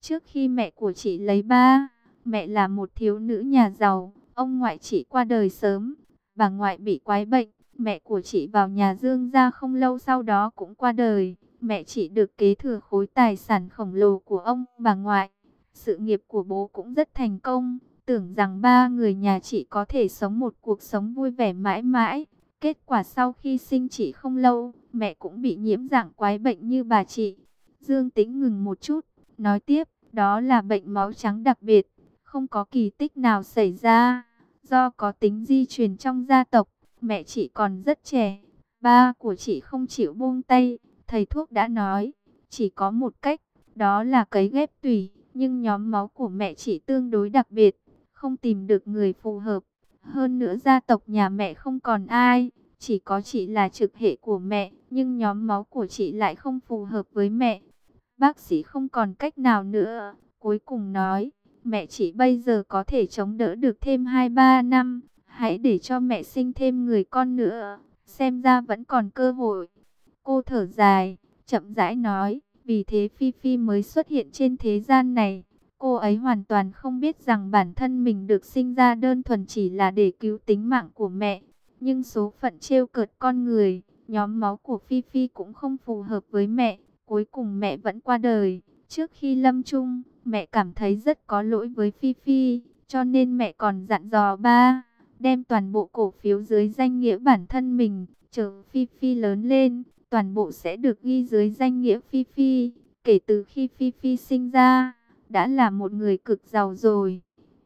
Trước khi mẹ của chị lấy ba, mẹ là một thiếu nữ nhà giàu, ông ngoại chị qua đời sớm, bà ngoại bị quái bệnh, mẹ của chị vào nhà Dương gia không lâu sau đó cũng qua đời. Mẹ chị được kế thừa khối tài sản khổng lồ của ông bà ngoại. Sự nghiệp của bố cũng rất thành công, tưởng rằng ba người nhà chị có thể sống một cuộc sống vui vẻ mãi mãi. Kết quả sau khi sinh chị không lâu, mẹ cũng bị nhiễm dạng quái bệnh như bà chị. Dương Tĩnh ngừng một chút, nói tiếp, đó là bệnh máu trắng đặc biệt, không có kỳ tích nào xảy ra. Do có tính di truyền trong gia tộc, mẹ chị còn rất trẻ, ba của chị không chịu buông tay. Thầy thuốc đã nói, chỉ có một cách, đó là cấy ghép tủy. Nhưng nhóm máu của mẹ chị tương đối đặc biệt, không tìm được người phù hợp. Hơn nữa gia tộc nhà mẹ không còn ai, chỉ có chị là trực hệ của mẹ, nhưng nhóm máu của chị lại không phù hợp với mẹ. Bác sĩ không còn cách nào nữa, cuối cùng nói, mẹ chị bây giờ có thể chống đỡ được thêm 2-3 năm, hãy để cho mẹ sinh thêm người con nữa, xem ra vẫn còn cơ hội. Cô thở dài, chậm rãi nói, vì thế Phi Phi mới xuất hiện trên thế gian này. Cô ấy hoàn toàn không biết rằng bản thân mình được sinh ra đơn thuần chỉ là để cứu tính mạng của mẹ. Nhưng số phận trêu cợt con người, nhóm máu của Phi Phi cũng không phù hợp với mẹ. Cuối cùng mẹ vẫn qua đời. Trước khi lâm chung, mẹ cảm thấy rất có lỗi với Phi Phi, cho nên mẹ còn dặn dò ba, đem toàn bộ cổ phiếu dưới danh nghĩa bản thân mình, chờ Phi Phi lớn lên, toàn bộ sẽ được ghi dưới danh nghĩa Phi Phi. Kể từ khi Phi Phi sinh ra, đã là một người cực giàu rồi.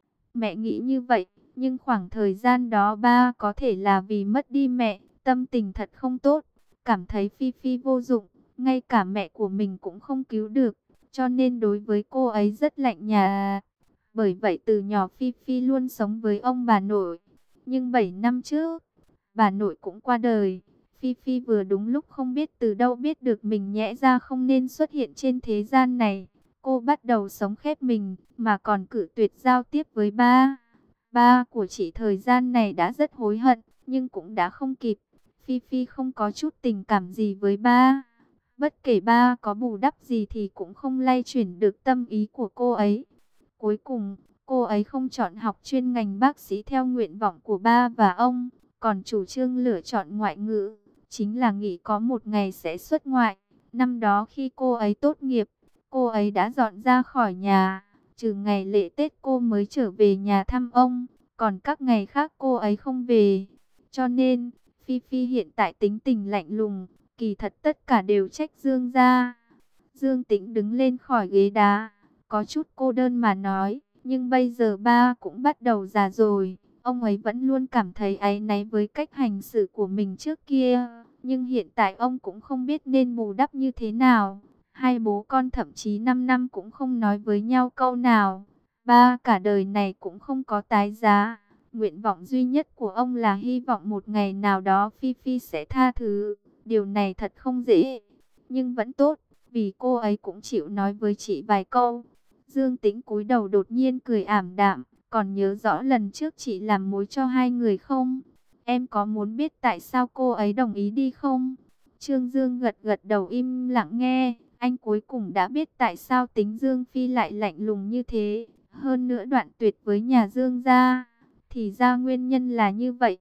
Mẹ nghĩ như vậy, nhưng khoảng thời gian đó ba có thể là vì mất đi mẹ, tâm tình thật không tốt, cảm thấy Phi Phi vô dụng, ngay cả mẹ của mình cũng không cứu được, cho nên đối với cô ấy rất lạnh nhạt. Bởi vậy từ nhỏ Phi Phi luôn sống với ông bà nội. Nhưng 7 năm trước, bà nội cũng qua đời. Phi Phi vừa đúng lúc không biết từ đâu biết được mình nhẽ ra không nên xuất hiện trên thế gian này. Cô bắt đầu sống khép mình, mà còn cự tuyệt giao tiếp với ba. Ba của chị thời gian này đã rất hối hận, nhưng cũng đã không kịp. Phi Phi không có chút tình cảm gì với ba. Bất kể ba có bù đắp gì thì cũng không lay chuyển được tâm ý của cô ấy. Cuối cùng, cô ấy không chọn học chuyên ngành bác sĩ theo nguyện vọng của ba và ông, còn chủ trương lựa chọn ngoại ngữ, chính là nghĩ có một ngày sẽ xuất ngoại. Năm đó khi cô ấy tốt nghiệp, cô ấy đã dọn ra khỏi nhà, trừ ngày lễ Tết cô mới trở về nhà thăm ông, còn các ngày khác cô ấy không về. Cho nên, Phi Phi hiện tại tính tình lạnh lùng, kỳ thật tất cả đều trách Dương gia. Dương Tĩnh đứng lên khỏi ghế đá, có chút cô đơn mà nói, nhưng bây giờ ba cũng bắt đầu già rồi, ông ấy vẫn luôn cảm thấy áy náy với cách hành xử của mình trước kia, nhưng hiện tại ông cũng không biết nên bù đắp như thế nào. Hai bố con thậm chí 5 năm cũng không nói với nhau câu nào, ba cả đời này cũng không có tái giá. Nguyện vọng duy nhất của ông là hy vọng một ngày nào đó Phi Phi sẽ tha thứ, điều này thật không dễ, nhưng vẫn tốt, vì cô ấy cũng chịu nói với chị vài câu. Dương Tĩnh cúi đầu đột nhiên cười ảm đạm, còn nhớ rõ lần trước chị làm mối cho hai người không? Em có muốn biết tại sao cô ấy đồng ý đi không? Trương Dương gật gật đầu im lặng nghe, anh cuối cùng đã biết tại sao tính Dương Phi lại lạnh lùng như thế, hơn nữa đoạn tuyệt với nhà Dương gia. Thì ra nguyên nhân là như vậy.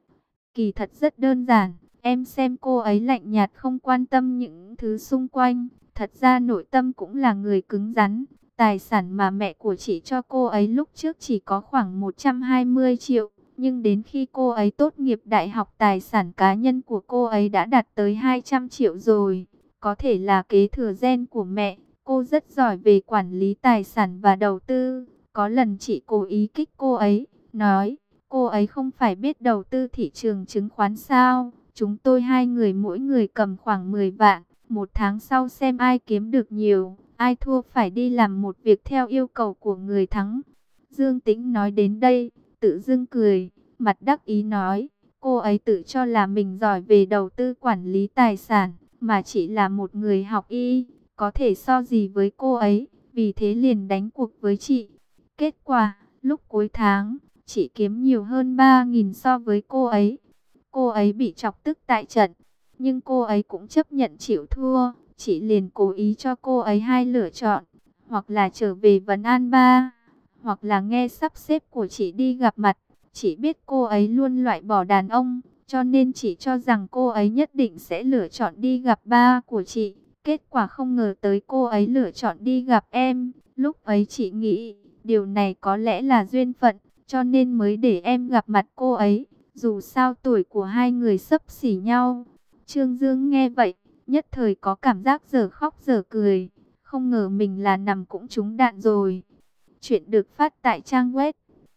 Kỳ thật rất đơn giản, em xem cô ấy lạnh nhạt không quan tâm những thứ xung quanh, thật ra nội tâm cũng là người cứng rắn. Tài sản mà mẹ của chị cho cô ấy lúc trước chỉ có khoảng 120 triệu, nhưng đến khi cô ấy tốt nghiệp đại học tài sản cá nhân của cô ấy đã đạt tới 200 triệu rồi. Có thể là kế thừa gen của mẹ, cô rất giỏi về quản lý tài sản và đầu tư. Có lần chị cố ý kích cô ấy, nói, cô ấy không phải biết đầu tư thị trường chứng khoán sao, chúng tôi hai người mỗi người cầm khoảng 10 vạn, một tháng sau xem ai kiếm được nhiều, ai thua phải đi làm một việc theo yêu cầu của người thắng. Dương Tĩnh nói đến đây, tự dưng cười, mặt đắc ý nói, cô ấy tự cho là mình giỏi về đầu tư quản lý tài sản, mà chỉ là một người học y, có thể so gì với cô ấy, vì thế liền đánh cuộc với chị. Kết quả, lúc cuối tháng, chị kiếm nhiều hơn 3.000 so với cô ấy. Cô ấy bị chọc tức tại trận, nhưng cô ấy cũng chấp nhận chịu thua. Chị liền cố ý cho cô ấy hai lựa chọn, hoặc là trở về vấn an ba, hoặc là nghe sắp xếp của chị đi gặp mặt. Chị biết cô ấy luôn loại bỏ đàn ông, cho nên chị cho rằng cô ấy nhất định sẽ lựa chọn đi gặp ba của chị. Kết quả không ngờ tới cô ấy lựa chọn đi gặp em. Lúc ấy chị nghĩ, điều này có lẽ là duyên phận, cho nên mới để em gặp mặt cô ấy. Dù sao tuổi của hai người xấp xỉ nhau. Trương Dương nghe vậy, nhất thời có cảm giác dở khóc dở cười. Không ngờ mình là nằm cũng trúng đạn rồi. Chuyện được phát tại trang web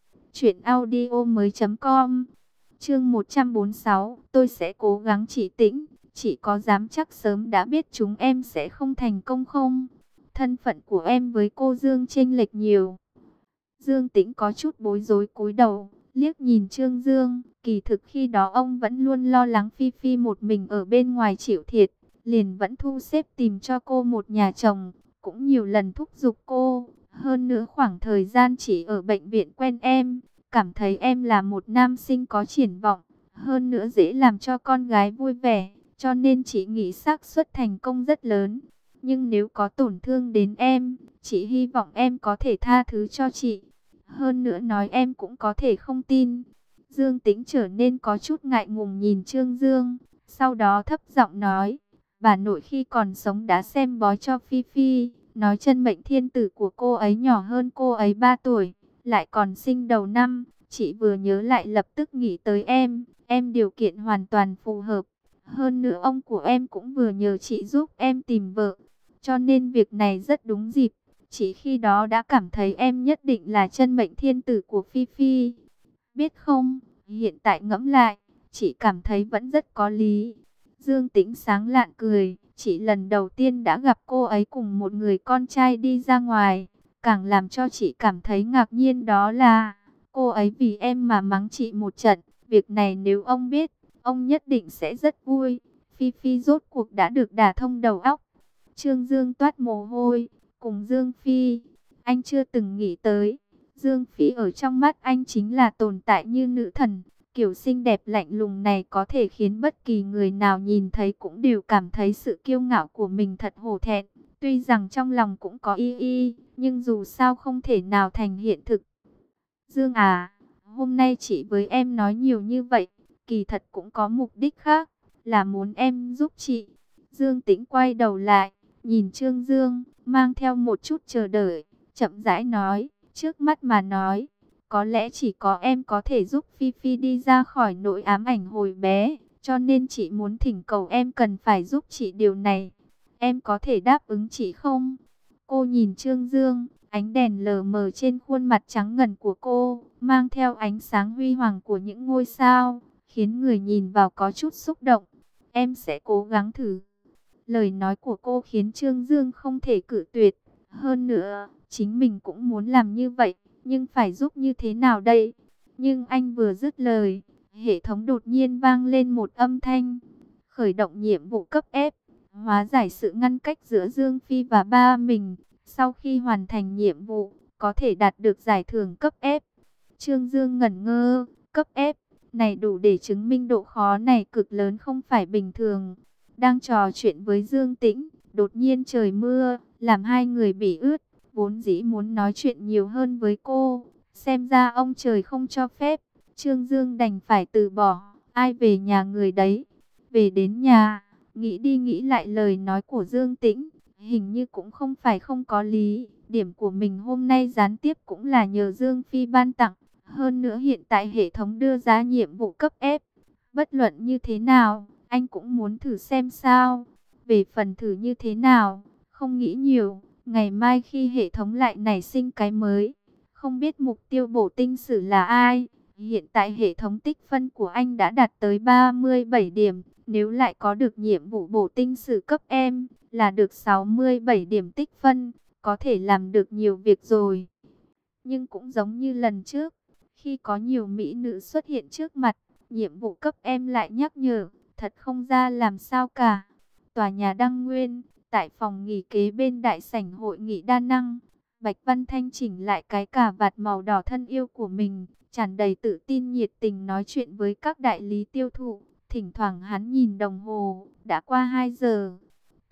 truyệnaudiomoi.com. Chương 146, tôi sẽ cố gắng trị tĩnh. Chị có dám chắc sớm đã biết chúng em sẽ không thành công không? Thân phận của em với cô Dương chênh lệch nhiều. Dương Tĩnh có chút bối rối cúi đầu, liếc nhìn Trương Dương. Kỳ thực khi đó ông vẫn luôn lo lắng Phi Phi một mình ở bên ngoài chịu thiệt, liền vẫn thu xếp tìm cho cô một nhà chồng, cũng nhiều lần thúc giục cô. Hơn nữa khoảng thời gian chỉ ở bệnh viện quen em, cảm thấy em là một nam sinh có triển vọng, hơn nữa dễ làm cho con gái vui vẻ, cho nên chị nghĩ xác suất thành công rất lớn. Nhưng nếu có tổn thương đến em, chị hy vọng em có thể tha thứ cho chị. Hơn nữa nói em cũng có thể không tin. Dương Tĩnh trở nên có chút ngại ngùng nhìn Trương Dương, sau đó thấp giọng nói, bà nội khi còn sống đã xem bói cho Phi Phi, nói chân mệnh thiên tử của cô ấy nhỏ hơn cô ấy 3 tuổi, lại còn sinh đầu năm. Chị vừa nhớ lại lập tức nghĩ tới em điều kiện hoàn toàn phù hợp. Hơn nữa ông của em cũng vừa nhờ chị giúp em tìm vợ, cho nên việc này rất đúng dịp. Chỉ khi đó đã cảm thấy em nhất định là chân mệnh thiên tử của Phi Phi. Biết không, hiện tại ngẫm lại, chị cảm thấy vẫn rất có lý. Dương Tĩnh sáng lạn cười, chị lần đầu tiên đã gặp cô ấy cùng một người con trai đi ra ngoài. Càng làm cho chị cảm thấy ngạc nhiên đó là, cô ấy vì em mà mắng chị một trận. Việc này nếu ông biết, ông nhất định sẽ rất vui. Phi Phi rốt cuộc đã được đả thông đầu óc. Trương Dương toát mồ hôi, cùng Dương Phi, anh chưa từng nghĩ tới. Dương Phi ở trong mắt anh chính là tồn tại như nữ thần. Kiểu xinh đẹp lạnh lùng này có thể khiến bất kỳ người nào nhìn thấy cũng đều cảm thấy sự kiêu ngạo của mình thật hổ thẹn. Tuy rằng trong lòng cũng có nhưng dù sao không thể nào thành hiện thực. Dương à, hôm nay chị với em nói nhiều như vậy, kỳ thật cũng có mục đích khác, là muốn em giúp chị. Dương Tĩnh quay đầu lại, nhìn Trương Dương, mang theo một chút chờ đợi, chậm rãi nói, trước mắt mà nói, có lẽ chỉ có em có thể giúp Phi Phi đi ra khỏi nỗi ám ảnh hồi bé, cho nên chị muốn thỉnh cầu em cần phải giúp chị điều này. Em có thể đáp ứng chị không? Cô nhìn Trương Dương, ánh đèn lờ mờ trên khuôn mặt trắng ngần của cô, mang theo ánh sáng huy hoàng của những ngôi sao, khiến người nhìn vào có chút xúc động. Em sẽ cố gắng thử. Lời nói của cô khiến Trương Dương không thể cự tuyệt. Hơn nữa, chính mình cũng muốn làm như vậy, nhưng phải giúp như thế nào đây? Nhưng anh vừa dứt lời, hệ thống đột nhiên vang lên một âm thanh. Khởi động nhiệm vụ cấp F, hóa giải sự ngăn cách giữa Dương Phi và ba mình. Sau khi hoàn thành nhiệm vụ, có thể đạt được giải thưởng cấp F. Trương Dương ngẩn ngơ, cấp F, này đủ để chứng minh độ khó này cực lớn không phải bình thường. Đang trò chuyện với Dương Tĩnh, đột nhiên trời mưa, làm hai người bị ướt. Vốn dĩ muốn nói chuyện nhiều hơn với cô, xem ra ông trời không cho phép. Trương Dương đành phải từ bỏ, ai về nhà người đấy. Về đến nhà, nghĩ đi nghĩ lại lời nói của Dương Tĩnh, hình như cũng không phải không có lý. Điểm của mình hôm nay gián tiếp cũng là nhờ Dương Phi ban tặng. Hơn nữa hiện tại hệ thống đưa ra nhiệm vụ cấp F. Bất luận như thế nào, anh cũng muốn thử xem sao. Về phần thử như thế nào, không nghĩ nhiều. Ngày mai khi hệ thống lại nảy sinh cái mới, không biết mục tiêu bổ tinh sử là ai. Hiện tại hệ thống tích phân của anh đã đạt tới 37 điểm. Nếu lại có được nhiệm vụ bổ tinh sử cấp em, là được 67 điểm tích phân, có thể làm được nhiều việc rồi. Nhưng cũng giống như lần trước, khi có nhiều mỹ nữ xuất hiện trước mặt, nhiệm vụ cấp em lại nhắc nhở, thật không ra làm sao cả. Tòa nhà Đăng Nguyên, tại phòng nghỉ kế bên đại sảnh hội nghị đa năng, Bạch Văn Thanh chỉnh lại cái cà vạt màu đỏ thân yêu của mình, tràn đầy tự tin nhiệt tình nói chuyện với các đại lý tiêu thụ. Thỉnh thoảng hắn nhìn đồng hồ, đã qua 2 giờ.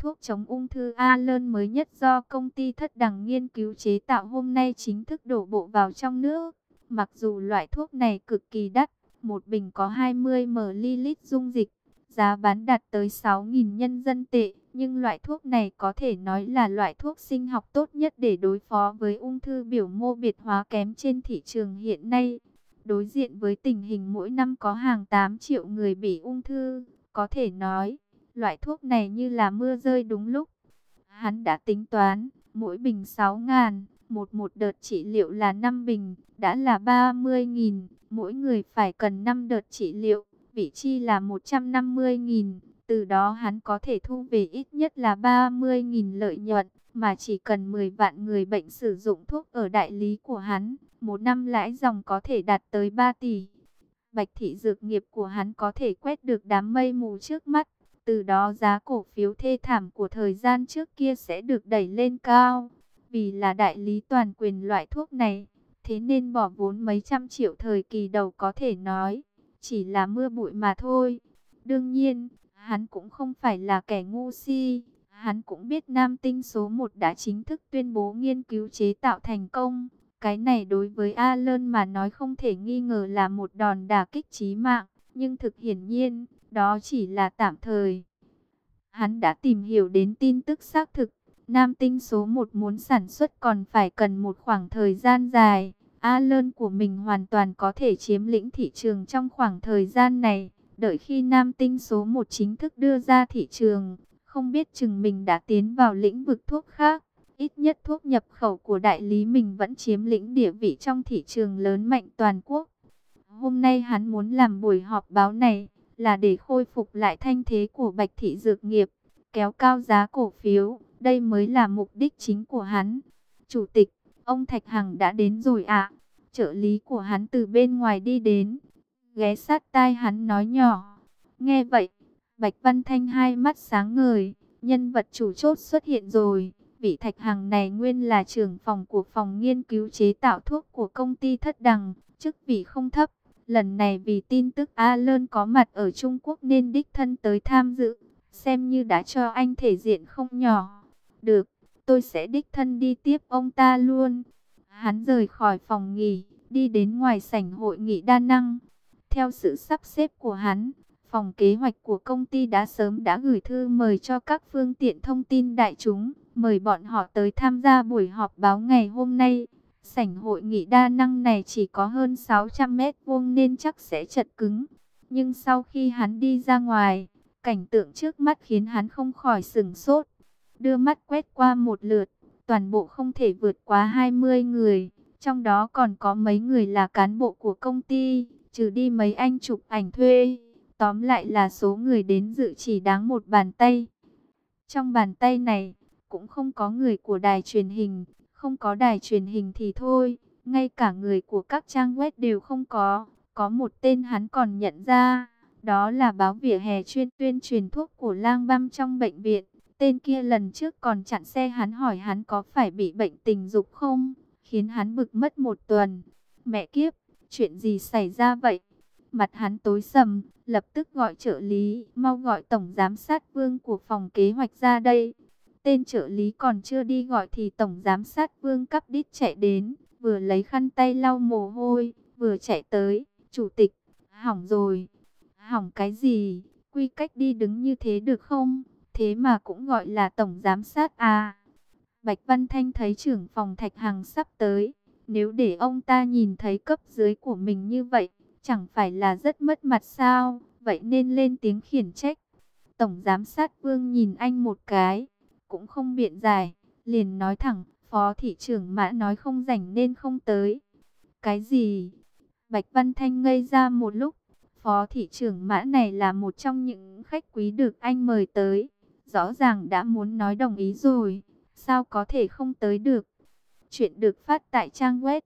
thuốc chống ung thư Alan mới nhất do công ty Thất Đằng nghiên cứu chế tạo hôm nay chính thức đổ bộ vào trong nước. Mặc dù loại thuốc này cực kỳ đắt, một bình có 20 ml dung dịch, giá bán đạt tới 6.000 nhân dân tệ, nhưng loại thuốc này có thể nói là loại thuốc sinh học tốt nhất để đối phó với ung thư biểu mô biệt hóa kém trên thị trường hiện nay. Đối diện với tình hình mỗi năm có hàng 8 triệu người bị ung thư, có thể nói, loại thuốc này như là mưa rơi đúng lúc. Hắn đã tính toán, mỗi bình 6.000, một đợt trị liệu là 5 bình, đã là 30.000, mỗi người phải cần 5 đợt trị liệu, vị chi là 150.000. Từ đó hắn có thể thu về ít nhất là 30.000 lợi nhuận, mà chỉ cần 10 vạn người bệnh sử dụng thuốc ở đại lý của hắn, một năm lãi dòng có thể đạt tới 3 tỷ. Bạch thị dược nghiệp của hắn có thể quét được đám mây mù trước mắt, từ đó giá cổ phiếu thê thảm của thời gian trước kia sẽ được đẩy lên cao. Vì là đại lý toàn quyền loại thuốc này, thế nên bỏ vốn mấy trăm triệu thời kỳ đầu có thể nói, chỉ là mưa bụi mà thôi. Đương nhiên, hắn cũng không phải là kẻ ngu si, hắn cũng biết Nam Tinh số 1 đã chính thức tuyên bố nghiên cứu chế tạo thành công. Cái này đối với Alan mà nói không thể nghi ngờ là một đòn đả kích chí mạng, nhưng thực hiển nhiên, đó chỉ là tạm thời. Hắn đã tìm hiểu đến tin tức xác thực, Nam Tinh số 1 muốn sản xuất còn phải cần một khoảng thời gian dài. Alan của mình hoàn toàn có thể chiếm lĩnh thị trường trong khoảng thời gian này. Đợi khi Nam Tinh số 1 chính thức đưa ra thị trường, không biết chừng mình đã tiến vào lĩnh vực thuốc khác. Ít nhất thuốc nhập khẩu của đại lý mình vẫn chiếm lĩnh địa vị trong thị trường lớn mạnh toàn quốc. Hôm nay hắn muốn làm buổi họp báo này là để khôi phục lại thanh thế của Bạch thị dược nghiệp, kéo cao giá cổ phiếu. Đây mới là mục đích chính của hắn. Chủ tịch, ông Thạch Hằng đã đến rồi ạ. Trợ lý của hắn từ bên ngoài đi đến, ghé sát tai hắn nói nhỏ. Nghe vậy, Bạch Văn Thanh hai mắt sáng ngời, nhân vật chủ chốt xuất hiện rồi. Vị Thạch Hằng này nguyên là trưởng phòng của phòng nghiên cứu chế tạo thuốc của công ty Thất Đằng, chức vị không thấp. Lần này vì tin tức Alan có mặt ở Trung Quốc nên đích thân tới tham dự, xem như đã cho anh thể diện không nhỏ. Được, tôi sẽ đích thân đi tiếp ông ta luôn. Hắn rời khỏi phòng nghỉ, đi đến ngoài sảnh hội nghị đa năng. Theo sự sắp xếp của hắn, phòng kế hoạch của công ty đã sớm gửi thư mời cho các phương tiện thông tin đại chúng, mời bọn họ tới tham gia buổi họp báo ngày hôm nay. Sảnh hội nghị đa năng này chỉ có hơn 600 mét vuông nên chắc sẽ chật cứng. Nhưng sau khi hắn đi ra ngoài, cảnh tượng trước mắt khiến hắn không khỏi sửng sốt. Đưa mắt quét qua một lượt, toàn bộ không thể vượt quá 20 người. Trong đó còn có mấy người là cán bộ của công ty, trừ đi mấy anh chụp ảnh thuê. Tóm lại là số người đến dự chỉ đáng một bàn tay. Trong bàn tay này, cũng không có người của đài truyền hình. Không có đài truyền hình thì thôi, ngay cả người của các trang web đều không có. Có một tên hắn còn nhận ra, đó là báo vỉa hè chuyên tuyên truyền thuốc của Lang Băm trong bệnh viện. Tên kia lần trước còn chặn xe hắn hỏi hắn có phải bị bệnh tình dục không, khiến hắn bực mất một tuần. Mẹ kiếp, chuyện gì xảy ra vậy? Mặt hắn tối sầm, lập tức gọi trợ lý, mau gọi tổng giám sát Vương của phòng kế hoạch ra đây. Tên trợ lý còn chưa đi gọi thì tổng giám sát Vương cắp đít chạy đến, vừa lấy khăn tay lau mồ hôi, vừa chạy tới. Chủ tịch, hỏng rồi. Hỏng cái gì? Quy cách đi đứng như thế được không? Thế mà cũng gọi là tổng giám sát à? Bạch Văn Thanh thấy trưởng phòng Thạch Hằng sắp tới. Nếu để ông ta nhìn thấy cấp dưới của mình như vậy, chẳng phải là rất mất mặt sao? Vậy nên lên tiếng khiển trách. Tổng giám sát Vương nhìn anh một cái, cũng không biện giải, liền nói thẳng, phó thị trưởng Mã nói không rảnh nên không tới. Cái gì? Bạch Văn Thanh ngây ra một lúc. Phó thị trưởng Mã này là một trong những khách quý được anh mời tới, rõ ràng đã muốn nói đồng ý rồi, sao có thể không tới được. Chuyện được phát tại trang web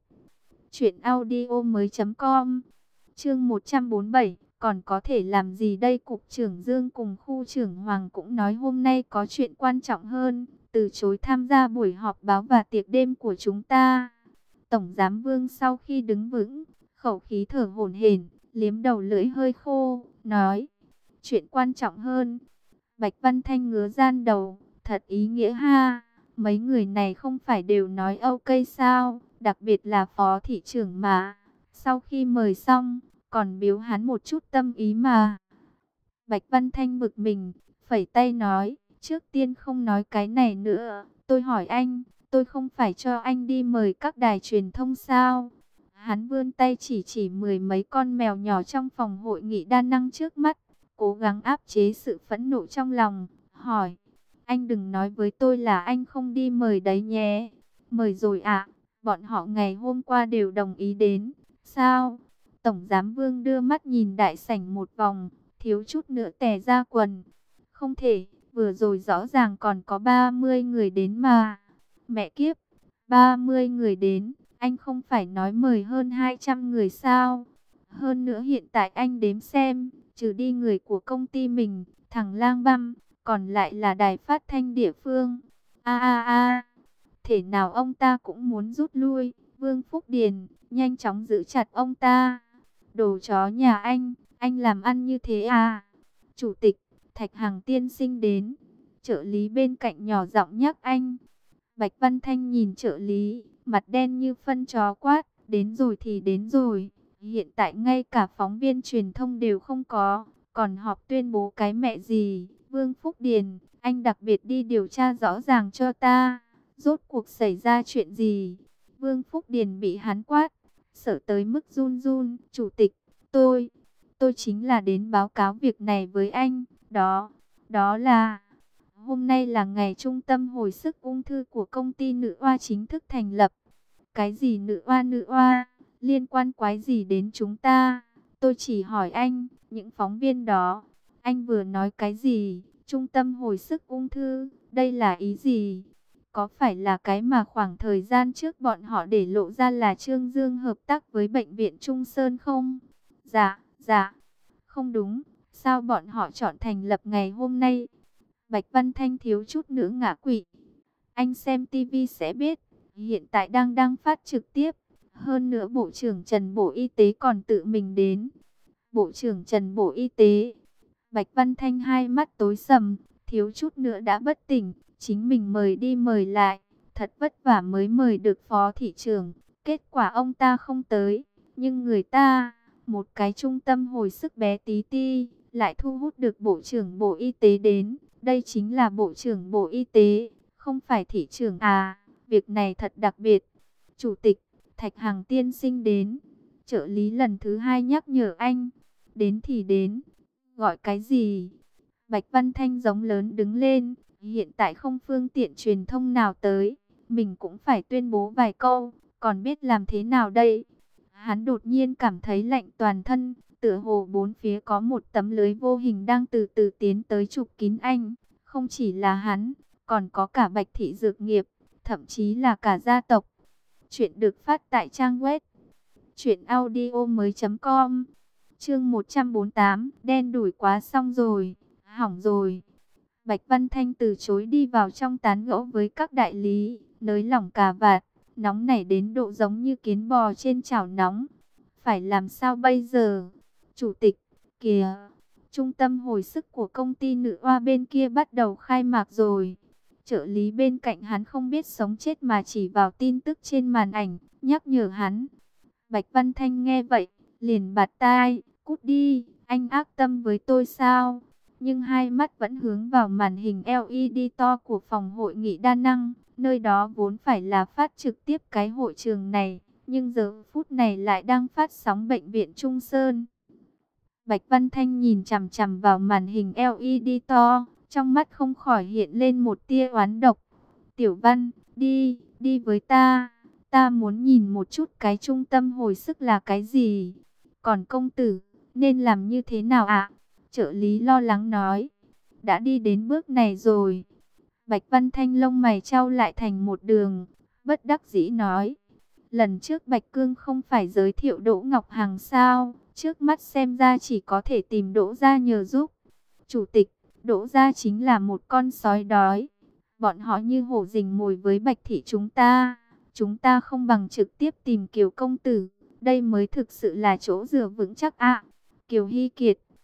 truyệnaudiomoi.com. Chương 147, còn có thể làm gì đây? Cục trưởng Dương cùng khu trưởng Hoàng cũng nói hôm nay có chuyện quan trọng hơn, từ chối tham gia buổi họp báo và tiệc đêm của chúng ta. Tổng giám Vương sau khi đứng vững, khẩu khí thở hổn hển, liếm đầu lưỡi hơi khô, nói: chuyện quan trọng hơn. Bạch Văn Thanh ngứa ran đầu, thật ý nghĩa ha. Mấy người này không phải đều nói ok sao, đặc biệt là phó thị trưởng mà. Sau khi mời xong, còn biếu hắn một chút tâm ý mà. Bạch Văn Thanh bực mình, phẩy tay nói, trước tiên không nói cái này nữa. Tôi hỏi anh, tôi không phải cho anh đi mời các đài truyền thông sao? Hắn vươn tay chỉ chỉ mười mấy con mèo nhỏ trong phòng hội nghị đa năng trước mắt, cố gắng áp chế sự phẫn nộ trong lòng, hỏi, anh đừng nói với tôi là anh không đi mời đấy nhé. Mời rồi ạ, bọn họ ngày hôm qua đều đồng ý đến. Sao? Tổng giám Vương đưa mắt nhìn đại sảnh một vòng, thiếu chút nữa tè ra quần. Không thể, vừa rồi rõ ràng còn có 30 người đến mà. Mẹ kiếp, 30 người đến, anh không phải nói mời hơn 200 người sao? Hơn nữa hiện tại anh đếm xem, trừ đi người của công ty mình, thằng Lang Băm, còn lại là đài phát thanh địa phương. A, thể nào ông ta cũng muốn rút lui. Vương Phúc Điền nhanh chóng giữ chặt ông ta. Đồ chó nhà anh làm ăn như thế à? Chủ tịch, Thạch Hằng tiên sinh đến. Trợ lý bên cạnh nhỏ giọng nhắc anh. Bạch Văn Thanh nhìn trợ lý, mặt đen như phân chó quát, đến rồi thì đến rồi. Hiện tại ngay cả phóng viên truyền thông đều không có, còn họp tuyên bố cái mẹ gì? Vương Phúc Điền, anh đặc biệt đi điều tra rõ ràng cho ta. Rốt cuộc xảy ra chuyện gì? Vương Phúc Điền bị hắn quát, sợ tới mức run run. Chủ tịch, tôi chính là đến báo cáo việc này với anh. Đó là, hôm nay là ngày trung tâm hồi sức ung thư của công ty Nữ Oa chính thức thành lập. Cái gì Nữ Oa, liên quan quái gì đến chúng ta? Tôi chỉ hỏi anh, những phóng viên đó, anh vừa nói cái gì? Trung tâm hồi sức ung thư, đây là ý gì? Có phải là cái mà khoảng thời gian trước bọn họ để lộ ra là Trương Dương hợp tác với bệnh viện Trung Sơn không? Dạ, không đúng. Sao bọn họ chọn thành lập ngày hôm nay? Bạch Văn Thanh thiếu chút nữa ngã quỵ. Anh xem tivi sẽ biết, hiện tại đang phát trực tiếp. Hơn nữa Bộ trưởng Trần Bộ Y tế còn tự mình đến. Bộ trưởng Trần Bộ Y tế. Bạch Văn Thanh hai mắt tối sầm, thiếu chút nữa đã bất tỉnh. Chính mình mời đi mời lại, thật vất vả mới mời được phó thị trưởng. Kết quả ông ta không tới, nhưng người ta, một cái trung tâm hồi sức bé tí ti, lại thu hút được Bộ trưởng Bộ Y tế đến. Đây chính là Bộ trưởng Bộ Y tế, không phải thị trưởng à, việc này thật đặc biệt. Chủ tịch, Thạch Hằng tiên sinh đến. Trợ lý lần thứ hai nhắc nhở anh, đến thì đến, gọi cái gì? Bạch Văn Thanh giống lớn đứng lên, hiện tại không phương tiện truyền thông nào tới, mình cũng phải tuyên bố vài câu, còn biết làm thế nào đây? Hắn đột nhiên cảm thấy lạnh toàn thân, tựa hồ bốn phía có một tấm lưới vô hình đang từ từ tiến tới chụp kín anh. Không chỉ là hắn, còn có cả Bạch Thị Dược Nghiệp, thậm chí là cả gia tộc. Chuyện được phát tại trang web truyệnaudiomoi.com. Chương 148, đen đủi quá xong rồi, hỏng rồi. Bạch Văn Thanh từ chối đi vào trong tán gẫu với các đại lý, nới lỏng cà vạt, nóng nảy đến độ giống như kiến bò trên chảo nóng. Phải làm sao bây giờ? Chủ tịch, kìa, trung tâm hồi sức của công ty Nữ Oa bên kia bắt đầu khai mạc rồi. Trợ lý bên cạnh hắn không biết sống chết mà chỉ vào tin tức trên màn ảnh, nhắc nhở hắn. Bạch Văn Thanh nghe vậy, liền bạt tai, cút đi, anh ác tâm với tôi sao? Nhưng hai mắt vẫn hướng vào màn hình LED to của phòng hội nghị đa năng, nơi đó vốn phải là phát trực tiếp cái hội trường này, nhưng giờ phút này lại đang phát sóng bệnh viện Trung Sơn. Bạch Văn Thanh nhìn chằm chằm vào màn hình LED to, trong mắt không khỏi hiện lên một tia oán độc. Tiểu Văn, đi với ta. Ta muốn nhìn một chút cái trung tâm hồi sức là cái gì. Còn công tử, nên làm như thế nào ạ? Trợ lý lo lắng nói. Đã đi đến bước này rồi. Bạch Văn Thanh lông mày chau lại thành một đường, bất đắc dĩ nói. Lần trước Bạch Cương không phải giới thiệu Đỗ Ngọc Hằng sao? Trước mắt xem ra chỉ có thể tìm Đỗ gia nhờ giúp. Chủ tịch, Đỗ gia chính là một con sói đói. Bọn họ như hổ rình mồi với Bạch Thị chúng ta. Chúng ta không bằng trực tiếp tìm Kiều công tử. Đây mới thực sự là chỗ dựa vững chắc ạ. Kiều Hy Kiệt.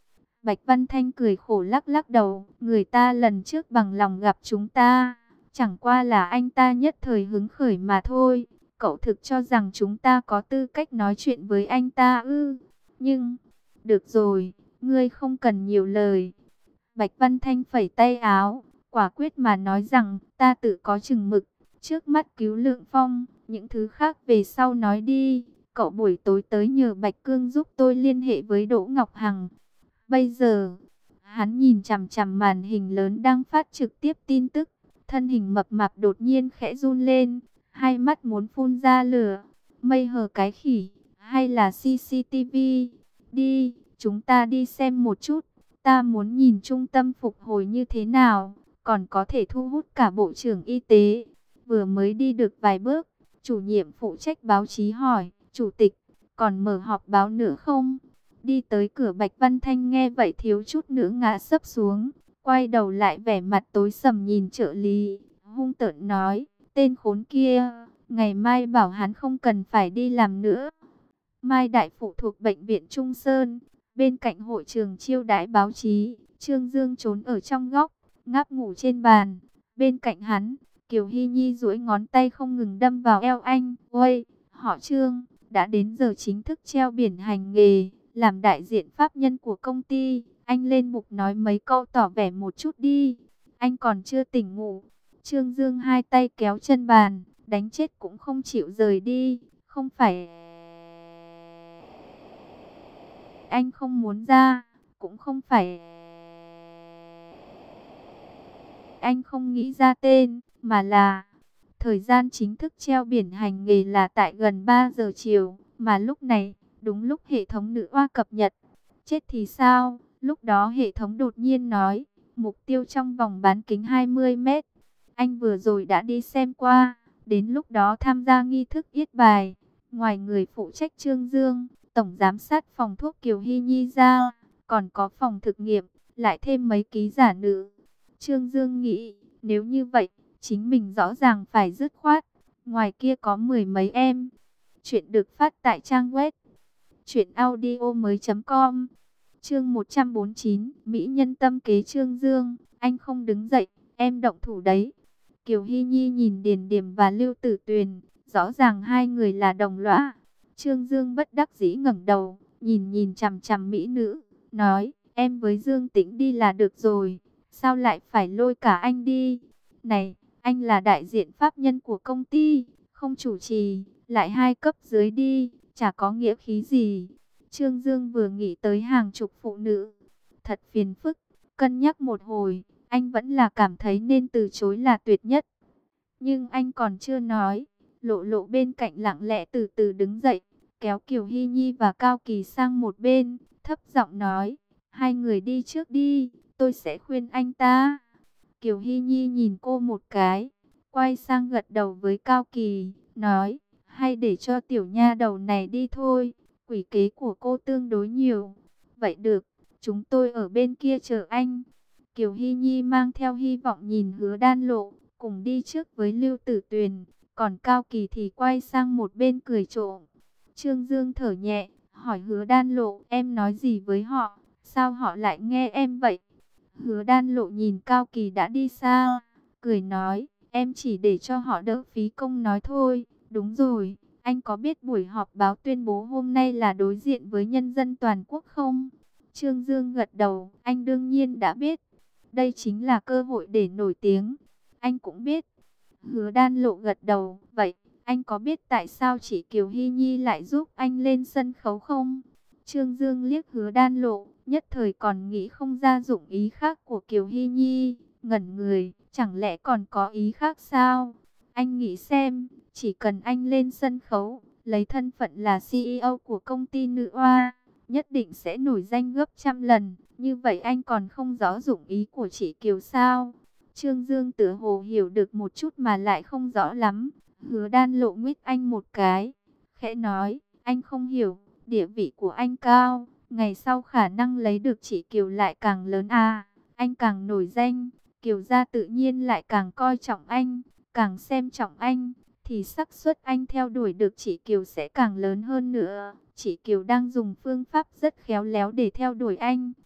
Bạch Văn Thanh cười khổ lắc lắc đầu, người ta lần trước bằng lòng gặp chúng ta, chẳng qua là anh ta nhất thời hứng khởi mà thôi. Cậu thực cho rằng chúng ta có tư cách nói chuyện với anh ta ư? Nhưng, được rồi, ngươi không cần nhiều lời. Bạch Văn Thanh phẩy tay áo, quả quyết mà nói rằng, ta tự có chừng mực, trước mắt cứu Lượng Phong, những thứ khác về sau nói đi. Cậu buổi tối tới nhờ Bạch Cương giúp tôi liên hệ với Đỗ Ngọc Hằng. Bây giờ, hắn nhìn chằm chằm màn hình lớn đang phát trực tiếp tin tức, thân hình mập mạp đột nhiên khẽ run lên, hai mắt muốn phun ra lửa. Mây hờ cái khỉ, hay là CCTV? Đi, chúng ta đi xem một chút. Ta muốn nhìn trung tâm phục hồi như thế nào, còn có thể thu hút cả Bộ trưởng Y tế. Vừa mới đi được vài bước, chủ nhiệm phụ trách báo chí hỏi, Chủ tịch, còn mở họp báo nữa không? Đi tới cửa, Bạch Văn Thanh nghe vậy thiếu chút nữa ngã sấp xuống, quay đầu lại vẻ mặt tối sầm nhìn trợ lý, hung tợn nói, tên khốn kia, ngày mai bảo hắn không cần phải đi làm nữa. Mai Đại Phụ thuộc Bệnh viện Trung Sơn, bên cạnh hội trường chiêu đãi báo chí, Trương Dương trốn ở trong góc, ngáp ngủ trên bàn. Bên cạnh hắn, Kiều Hy Nhi duỗi ngón tay không ngừng đâm vào eo anh. Ôi, họ Trương, đã đến giờ chính thức treo biển hành nghề, làm đại diện pháp nhân của công ty. Anh lên mục nói mấy câu tỏ vẻ một chút đi, anh còn chưa tỉnh ngủ. Trương Dương hai tay kéo chân bàn, đánh chết cũng không chịu rời đi. Không phải anh không muốn ra, cũng không phải anh không nghĩ ra tên, mà là thời gian chính thức treo biển hành nghề là tại gần 3 giờ chiều, mà lúc này, đúng lúc hệ thống nữ oa cập nhật. Chết thì sao? Lúc đó hệ thống đột nhiên nói, mục tiêu trong vòng bán kính 20 mét. Anh vừa rồi đã đi xem qua, đến lúc đó tham gia nghi thức yết bài. Ngoài người phụ trách Trương Dương, tổng giám sát phòng thuốc Kiều Hy Nhi ra, còn có phòng thực nghiệm, lại thêm mấy ký giả nữ. Trương Dương nghĩ, nếu như vậy, chính mình rõ ràng phải dứt khoát. Ngoài kia có mười mấy em. Chuyện được phát tại trang web truyệnaudiomoi.com. Chương 149, Mỹ nhân tâm kế Trương Dương, anh không đứng dậy, em động thủ đấy. Kiều Hy Nhi nhìn Điền Điềm và Lưu Tử Tuyền, rõ ràng hai người là đồng lõa. Trương Dương bất đắc dĩ ngẩng đầu, nhìn nhìn chằm chằm mỹ nữ, nói, em với Dương Tĩnh đi là được rồi, sao lại phải lôi cả anh đi? Này, anh là đại diện pháp nhân của công ty, không chủ trì, lại hai cấp dưới đi, chả có nghĩa khí gì. Trương Dương vừa nghĩ tới hàng chục phụ nữ, thật phiền phức, cân nhắc một hồi, anh vẫn là cảm thấy nên từ chối là tuyệt nhất. Nhưng anh còn chưa nói, Lộ Lộ bên cạnh lặng lẽ từ từ đứng dậy, kéo Kiều Hy Nhi và Cao Kỳ sang một bên, thấp giọng nói, hai người đi trước đi, tôi sẽ khuyên anh ta. Kiều Hy Nhi nhìn cô một cái, quay sang gật đầu với Cao Kỳ, nói, hay để cho tiểu nha đầu này đi thôi, quỷ kế của cô tương đối nhiều. Vậy được, chúng tôi ở bên kia chờ anh. Kiều Hy Nhi mang theo hy vọng nhìn Hứa Đan Lộ, cùng đi trước với Lưu Tử Tuyền, còn Cao Kỳ thì quay sang một bên cười trộm. Trương Dương thở nhẹ, hỏi Hứa Đan Lộ, em nói gì với họ, sao họ lại nghe em vậy? Hứa Đan Lộ nhìn Cao Kỳ đã đi xa, cười nói, em chỉ để cho họ đỡ phí công nói thôi. Đúng rồi, anh có biết buổi họp báo tuyên bố hôm nay là đối diện với nhân dân toàn quốc không? Trương Dương gật đầu, anh đương nhiên đã biết. Đây chính là cơ hội để nổi tiếng. Anh cũng biết. Hứa Đan Lộ gật đầu, vậy anh có biết tại sao chị Kiều Hy Nhi lại giúp anh lên sân khấu không? Trương Dương liếc Hứa Đan Lộ, nhất thời còn nghĩ không ra dụng ý khác của Kiều Hy Nhi, ngẩn người, chẳng lẽ còn có ý khác sao? Anh nghĩ xem, chỉ cần anh lên sân khấu, lấy thân phận là CEO của công ty nữ oa, nhất định sẽ nổi danh gấp trăm lần, như vậy anh còn không rõ dụng ý của chị Kiều sao? Trương Dương tựa hồ hiểu được một chút mà lại không rõ lắm. Hứa Đan Lộ nguyết anh một cái, khẽ nói, anh không hiểu, địa vị của anh cao, ngày sau khả năng lấy được chị Kiều lại càng lớn à, anh càng nổi danh, Kiều gia tự nhiên lại càng coi trọng anh, càng xem trọng anh, thì xác suất anh theo đuổi được chị Kiều sẽ càng lớn hơn nữa. Chị Kiều đang dùng phương pháp rất khéo léo để theo đuổi anh,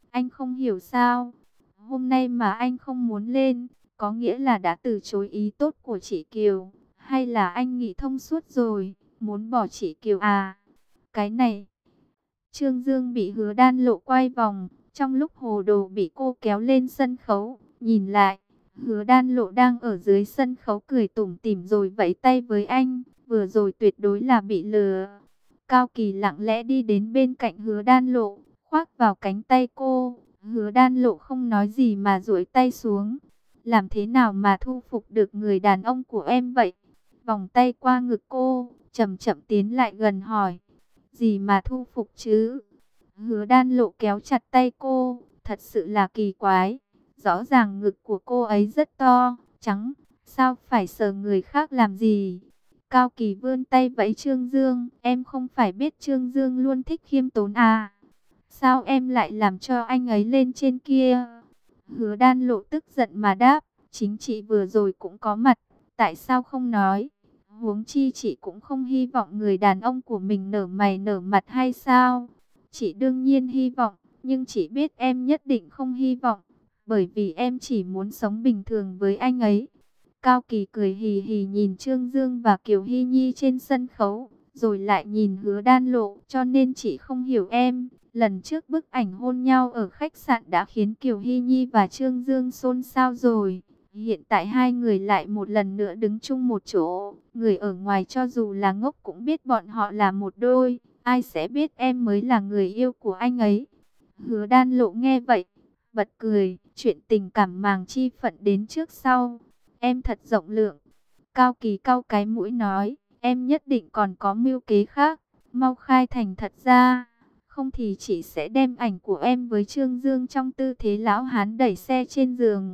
Anh không hiểu sao, hôm nay mà anh không muốn lên, có nghĩa là đã từ chối ý tốt của chị Kiều, hay là anh nghĩ thông suốt rồi, muốn bỏ chị Kiều à? Cái này, Trương Dương bị Hứa Đan Lộ quay vòng, trong lúc hồ đồ bị cô kéo lên sân khấu, nhìn lại, Hứa Đan Lộ đang ở dưới sân khấu cười tủm tỉm rồi vẫy tay với anh, vừa rồi tuyệt đối là bị lừa. Cao Kỳ lặng lẽ đi đến bên cạnh Hứa Đan Lộ, khoác vào cánh tay cô. Hứa Đan Lộ không nói gì mà duỗi tay xuống. Làm thế nào mà thu phục được người đàn ông của em vậy? Vòng tay qua ngực cô, chậm chậm tiến lại gần hỏi. Gì mà thu phục chứ? Hứa Đan Lộ kéo chặt tay cô, thật sự là kỳ quái. Rõ ràng ngực của cô ấy rất to, trắng, sao phải sờ người khác làm gì? Cao Kỳ vươn tay vẫy Trương Dương, em không phải biết Trương Dương luôn thích khiêm tốn à? Sao em lại làm cho anh ấy lên trên kia? Hứa Đan Lộ tức giận mà đáp, chính chị vừa rồi cũng có mặt, tại sao không nói? Huống chi chị cũng không hy vọng người đàn ông của mình nở mày nở mặt hay sao? Chị đương nhiên hy vọng, nhưng chị biết em nhất định không hy vọng, bởi vì em chỉ muốn sống bình thường với anh ấy. Cao Kỳ cười hì hì nhìn Trương Dương và Kiều Hy Nhi trên sân khấu, rồi lại nhìn Hứa Đan Lộ, cho nên chị không hiểu em. Lần trước bức ảnh hôn nhau ở khách sạn đã khiến Kiều Hy Nhi và Trương Dương xôn xao rồi. Hiện tại hai người lại một lần nữa đứng chung một chỗ. Người ở ngoài cho dù là ngốc cũng biết bọn họ là một đôi. Ai sẽ biết em mới là người yêu của anh ấy. Hứa Đan Lộ nghe vậy, bật cười. Chuyện tình cảm màng chi phận đến trước sau. Em thật rộng lượng. Cao Kỳ cau cái mũi nói. Em nhất định còn có mưu kế khác. Mau khai thành thật ra. Không thì chị sẽ đem ảnh của em với Trương Dương trong tư thế lão hán đẩy xe trên giường,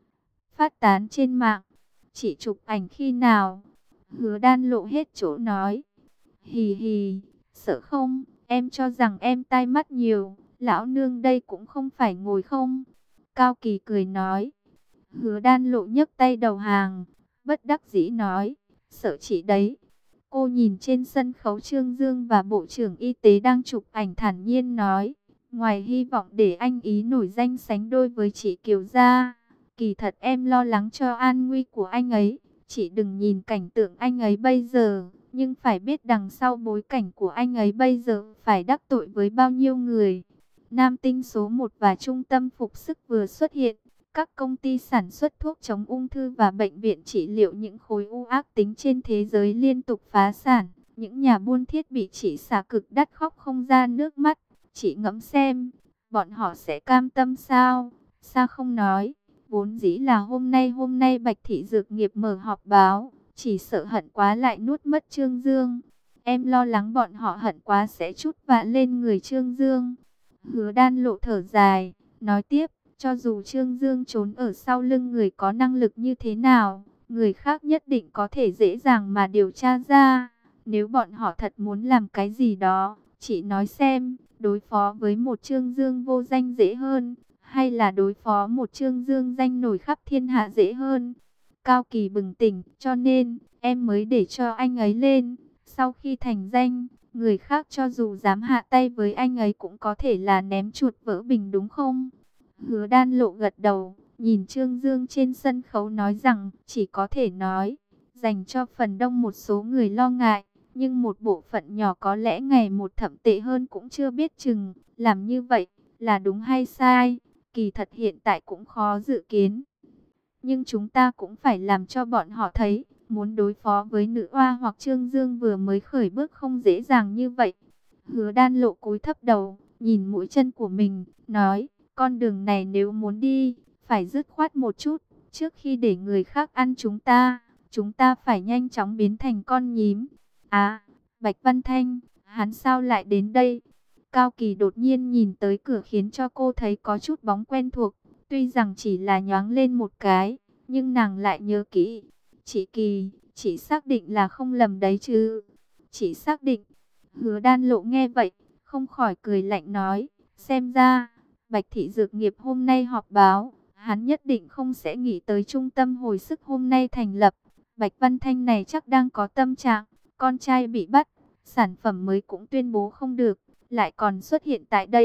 phát tán trên mạng. Chị chụp ảnh khi nào? Hứa Đan Lộ hết chỗ nói. Hì hì, sợ không? Em cho rằng em tai mắt nhiều. Lão nương đây cũng không phải ngồi không. Cao Kỳ cười nói. Hứa Đan Lộ nhấc tay đầu hàng, bất đắc dĩ nói. Sợ chị đấy. Cô nhìn trên sân khấu Trương Dương và Bộ trưởng Y tế đang chụp ảnh thản nhiên nói. Ngoài hy vọng để anh ý nổi danh sánh đôi với chị Kiều ra, kỳ thật em lo lắng cho an nguy của anh ấy. Chị đừng nhìn cảnh tượng anh ấy bây giờ, nhưng phải biết đằng sau bối cảnh của anh ấy bây giờ phải đắc tội với bao nhiêu người. Nam tinh số 1 và trung tâm phục sức vừa xuất hiện. Các công ty sản xuất thuốc chống ung thư và bệnh viện trị liệu những khối u ác tính trên thế giới liên tục phá sản. Những nhà buôn thiết bị trị xạ cực đắt khóc không ra nước mắt. Chị ngẫm xem, bọn họ sẽ cam tâm sao? Sao không nói? Vốn dĩ là hôm nay Bạch Thị Dược Nghiệp mở họp báo. Chỉ sợ hận quá lại nuốt mất Trương Dương. Em lo lắng bọn họ hận quá sẽ trút vạ lên người Trương Dương. Hứa Đan Lộ thở dài, nói tiếp. Cho dù Trương Dương trốn ở sau lưng người có năng lực như thế nào, người khác nhất định có thể dễ dàng mà điều tra ra. Nếu bọn họ thật muốn làm cái gì đó, chị nói xem, đối phó với một Trương Dương vô danh dễ hơn, hay là đối phó một Trương Dương danh nổi khắp thiên hạ dễ hơn? Cao Kỳ bừng tỉnh, cho nên em mới để cho anh ấy lên. Sau khi thành danh, người khác cho dù dám hạ tay với anh ấy cũng có thể là ném chuột vỡ bình đúng không? Hứa Đan Lộ gật đầu, nhìn Trương Dương trên sân khấu nói rằng chỉ có thể nói, dành cho phần đông một số người lo ngại, nhưng một bộ phận nhỏ có lẽ ngày một thậm tệ hơn cũng chưa biết chừng. Làm như vậy là đúng hay sai, kỳ thật hiện tại cũng khó dự kiến. Nhưng chúng ta cũng phải làm cho bọn họ thấy, muốn đối phó với nữ oa hoặc Trương Dương vừa mới khởi bước không dễ dàng như vậy. Hứa Đan Lộ cúi thấp đầu, nhìn mũi chân của mình, nói, con đường này nếu muốn đi, phải dứt khoát một chút. Trước khi để người khác ăn chúng ta phải nhanh chóng biến thành con nhím. À, Bạch Văn Thanh, hắn sao lại đến đây? Cao Kỳ đột nhiên nhìn tới cửa khiến cho cô thấy có chút bóng quen thuộc. Tuy rằng chỉ là nhoáng lên một cái, nhưng nàng lại nhớ kỹ. Chị Kỳ, chị xác định là không lầm đấy chứ? Chị xác định. Hứa Đan Lộ nghe vậy, không khỏi cười lạnh nói, xem ra Bạch Thị Dược Nghiệp hôm nay họp báo, hắn nhất định không sẽ nghĩ tới trung tâm hồi sức hôm nay thành lập. Bạch Văn Thanh này chắc đang có tâm trạng, con trai bị bắt, sản phẩm mới cũng tuyên bố không được, lại còn xuất hiện tại đây,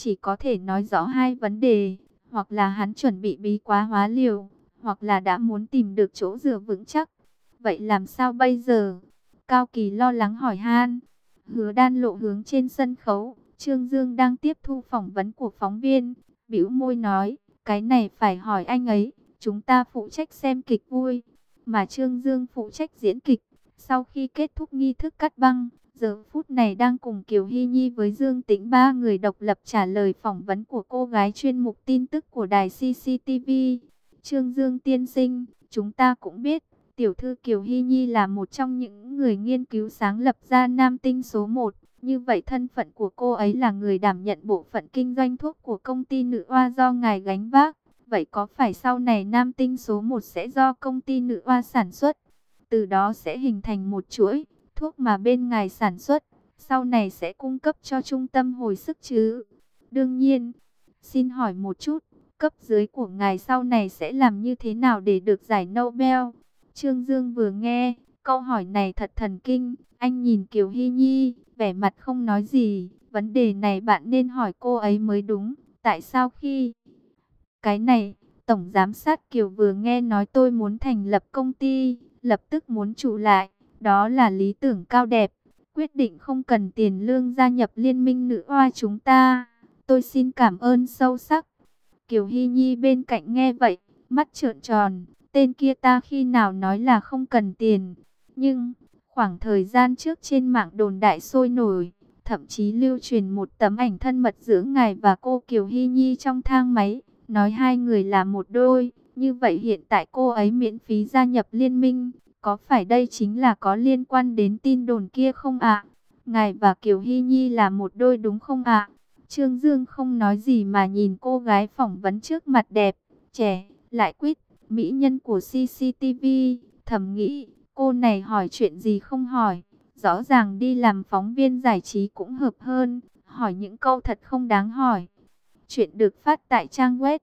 chỉ có thể nói rõ hai vấn đề, hoặc là hắn chuẩn bị bí quá hóa liều, hoặc là đã muốn tìm được chỗ dựa vững chắc. Vậy làm sao bây giờ? Cao Kỳ lo lắng hỏi han. Hứa Đan lộ hướng trên sân khấu, Trương Dương đang tiếp thu phỏng vấn của phóng viên, bĩu môi nói, cái này phải hỏi anh ấy, chúng ta phụ trách xem kịch vui, mà Trương Dương phụ trách diễn kịch. Sau khi kết thúc nghi thức cắt băng, giờ phút này đang cùng Kiều Hy Nhi với Dương Tĩnh ba người độc lập trả lời phỏng vấn của cô gái chuyên mục tin tức của đài CCTV. Trương Dương tiên sinh, chúng ta cũng biết, tiểu thư Kiều Hy Nhi là một trong những người nghiên cứu sáng lập ra Nam Tinh số 1. Như vậy thân phận của cô ấy là người đảm nhận bộ phận kinh doanh thuốc của công ty Nữ Oa do ngài gánh vác. Vậy có phải sau này Nam Tinh số 1 sẽ do công ty Nữ Oa sản xuất? Từ đó sẽ hình thành một chuỗi thuốc mà bên ngài sản xuất, sau này sẽ cung cấp cho trung tâm hồi sức chứ? Đương nhiên. Xin hỏi một chút, cấp dưới của ngài sau này sẽ làm như thế nào để được giải Nobel? Trương Dương vừa nghe, câu hỏi này thật thần kinh, anh nhìn Kiều Hy Nhi, vẻ mặt không nói gì, vấn đề này bạn nên hỏi cô ấy mới đúng, tại sao khi... Cái này, Tổng Giám sát Kiều vừa nghe nói tôi muốn thành lập công ty, lập tức muốn trụ lại, đó là lý tưởng cao đẹp, quyết định không cần tiền lương gia nhập liên minh Nữ Oa chúng ta, tôi xin cảm ơn sâu sắc. Kiều Hy Nhi bên cạnh nghe vậy, mắt trợn tròn, tên kia ta khi nào nói là không cần tiền. Nhưng, khoảng thời gian trước trên mạng đồn đại sôi nổi, thậm chí lưu truyền một tấm ảnh thân mật giữa ngài và cô Kiều Hy Nhi trong thang máy, nói hai người là một đôi. Như vậy hiện tại cô ấy miễn phí gia nhập liên minh, có phải đây chính là có liên quan đến tin đồn kia không ạ? Ngài và Kiều Hy Nhi là một đôi đúng không ạ? Trương Dương không nói gì mà nhìn cô gái phỏng vấn trước mặt đẹp, trẻ, lại quýt, mỹ nhân của CCTV, thầm nghĩ, cô này hỏi chuyện gì không hỏi, rõ ràng đi làm phóng viên giải trí cũng hợp hơn, hỏi những câu thật không đáng hỏi. Chuyện được phát tại trang web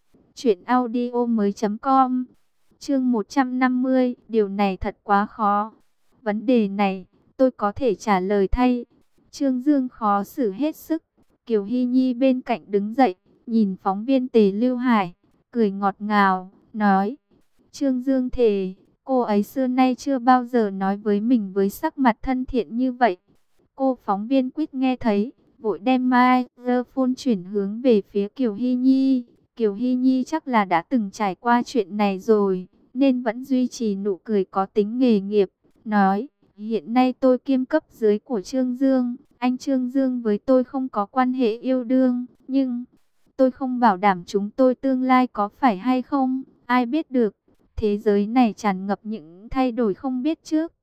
truyệnaudiomoi.com. Chương 150, điều này thật quá khó. Vấn đề này, tôi có thể trả lời thay. Trương Dương khó xử hết sức. Kiều Hy Nhi bên cạnh đứng dậy, nhìn phóng viên Tề Lưu Hải, cười ngọt ngào, nói: Trương Dương thề, cô ấy xưa nay chưa bao giờ nói với mình với sắc mặt thân thiện như vậy. Cô phóng viên quýt nghe thấy, vội đem microphone chuyển hướng về phía Kiều Hy Nhi. Kiều Hy Nhi chắc là đã từng trải qua chuyện này rồi, nên vẫn duy trì nụ cười có tính nghề nghiệp, nói: hiện nay tôi kiêm cấp dưới của Trương Dương, anh Trương Dương với tôi không có quan hệ yêu đương, nhưng tôi không bảo đảm chúng tôi tương lai có phải hay không, ai biết được. Thế giới này tràn ngập những thay đổi không biết trước.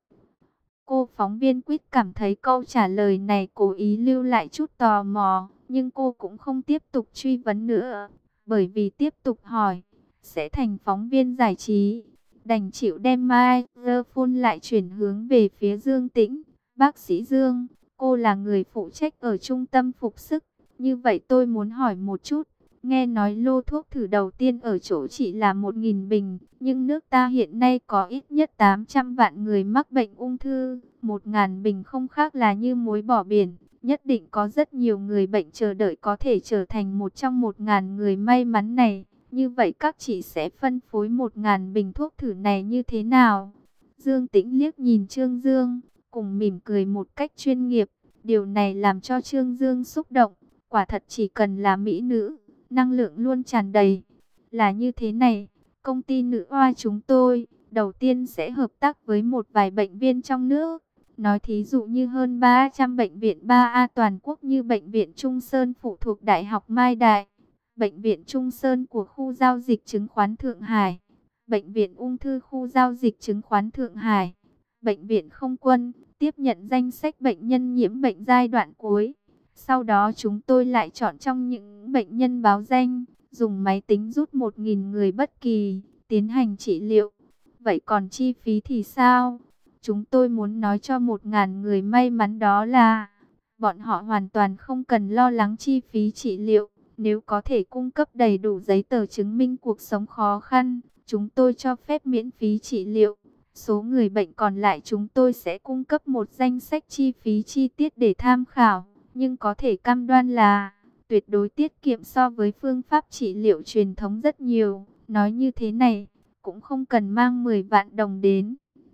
Cô phóng viên quýt cảm thấy câu trả lời này cố ý lưu lại chút tò mò, nhưng cô cũng không tiếp tục truy vấn nữa, bởi vì tiếp tục hỏi sẽ thành phóng viên giải trí. Đành chịu đem microphone lại chuyển hướng về phía Dương Tĩnh. Bác sĩ Dương, cô là người phụ trách ở trung tâm phục sức, như vậy tôi muốn hỏi một chút. Nghe nói lô thuốc thử đầu tiên ở chỗ chị là 1.000 bình, nhưng nước ta hiện nay có ít nhất 800 vạn người mắc bệnh ung thư. 1.000 bình không khác là như muối bỏ biển. Nhất định có rất nhiều người bệnh chờ đợi có thể trở thành một trong 1.000 người may mắn này. Như vậy các chị sẽ phân phối 1.000 bình thuốc thử này như thế nào? Dương Tĩnh liếc nhìn Trương Dương, cùng mỉm cười một cách chuyên nghiệp. Điều này làm cho Trương Dương xúc động. Quả thật chỉ cần là mỹ nữ, năng lượng luôn tràn đầy. Là như thế này, công ty Nữ Oa chúng tôi đầu tiên sẽ hợp tác với một vài bệnh viện trong nước. Nói thí dụ như hơn 300 bệnh viện 3A toàn quốc như Bệnh viện Trung Sơn phụ thuộc Đại học Mai Đại, Bệnh viện Trung Sơn của khu giao dịch chứng khoán Thượng Hải, Bệnh viện Ung thư khu giao dịch chứng khoán Thượng Hải, Bệnh viện Không quân, tiếp nhận danh sách bệnh nhân nhiễm bệnh giai đoạn cuối. Sau đó chúng tôi lại chọn trong những bệnh nhân báo danh, dùng máy tính rút 1.000 người bất kỳ, tiến hành trị liệu. Vậy còn chi phí thì sao? Chúng tôi muốn nói cho 1.000 người may mắn đó là bọn họ hoàn toàn không cần lo lắng chi phí trị liệu. Nếu có thể cung cấp đầy đủ giấy tờ chứng minh cuộc sống khó khăn, chúng tôi cho phép miễn phí trị liệu. Số người bệnh còn lại chúng tôi sẽ cung cấp một danh sách chi phí chi tiết để tham khảo. Nhưng có thể cam đoan là tuyệt đối tiết kiệm so với phương pháp trị liệu truyền thống rất nhiều. Nói như thế này, cũng không cần mang 10 vạn đồng đến.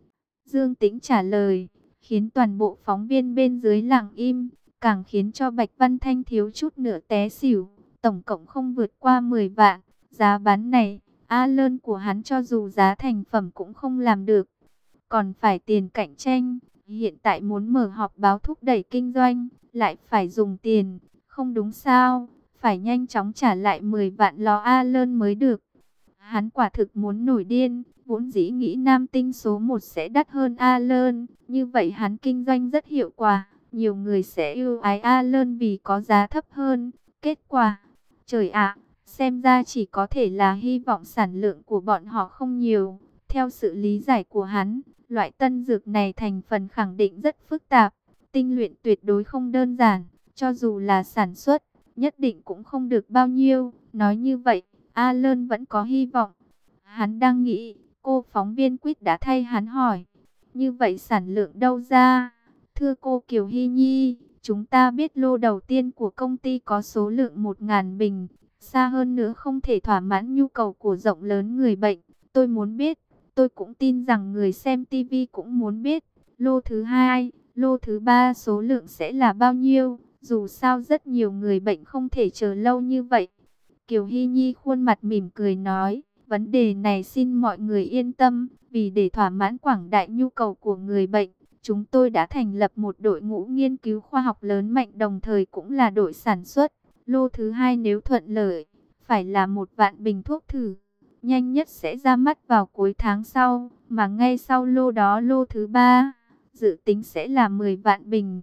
Dương Tĩnh trả lời, khiến toàn bộ phóng viên bên dưới lặng im, càng khiến cho Bạch Văn Thanh thiếu chút nữa té xỉu. Tổng cộng không vượt qua 10 vạn, giá bán này, Alan của hắn cho dù giá thành phẩm cũng không làm được. Còn phải tiền cạnh tranh, hiện tại muốn mở họp báo thúc đẩy kinh doanh, lại phải dùng tiền, không đúng sao, phải nhanh chóng trả lại 10 vạn ló Alan mới được. Hắn quả thực muốn nổi điên, vốn dĩ nghĩ nam tinh số 1 sẽ đắt hơn Alan, như vậy hắn kinh doanh rất hiệu quả, nhiều người sẽ yêu ái Alan vì có giá thấp hơn. Kết quả, trời ạ, xem ra chỉ có thể là hy vọng sản lượng của bọn họ không nhiều. Theo sự lý giải của hắn, loại tân dược này thành phần khẳng định rất phức tạp, tinh luyện tuyệt đối không đơn giản, cho dù là sản xuất, nhất định cũng không được bao nhiêu. Nói như vậy, Alan vẫn có hy vọng. Hắn đang nghĩ, cô phóng viên Quýt đã thay hắn hỏi. Như vậy sản lượng đâu ra? Thưa cô Kiều Hy Nhi, chúng ta biết lô đầu tiên của công ty có số lượng 1.000 bình. Xa hơn nữa không thể thỏa mãn nhu cầu của rộng lớn người bệnh. Tôi muốn biết, tôi cũng tin rằng người xem TV cũng muốn biết. Lô thứ 2, lô thứ 3 số lượng sẽ là bao nhiêu? Dù sao rất nhiều người bệnh không thể chờ lâu như vậy. Kiều Hy Nhi khuôn mặt mỉm cười nói, vấn đề này xin mọi người yên tâm, vì để thỏa mãn quảng đại nhu cầu của người bệnh, chúng tôi đã thành lập một đội ngũ nghiên cứu khoa học lớn mạnh đồng thời cũng là đội sản xuất. Lô thứ 2 nếu thuận lợi, phải là 1 vạn bình thuốc thử, nhanh nhất sẽ ra mắt vào cuối tháng sau, mà ngay sau lô đó lô thứ 3, dự tính sẽ là 10 vạn bình.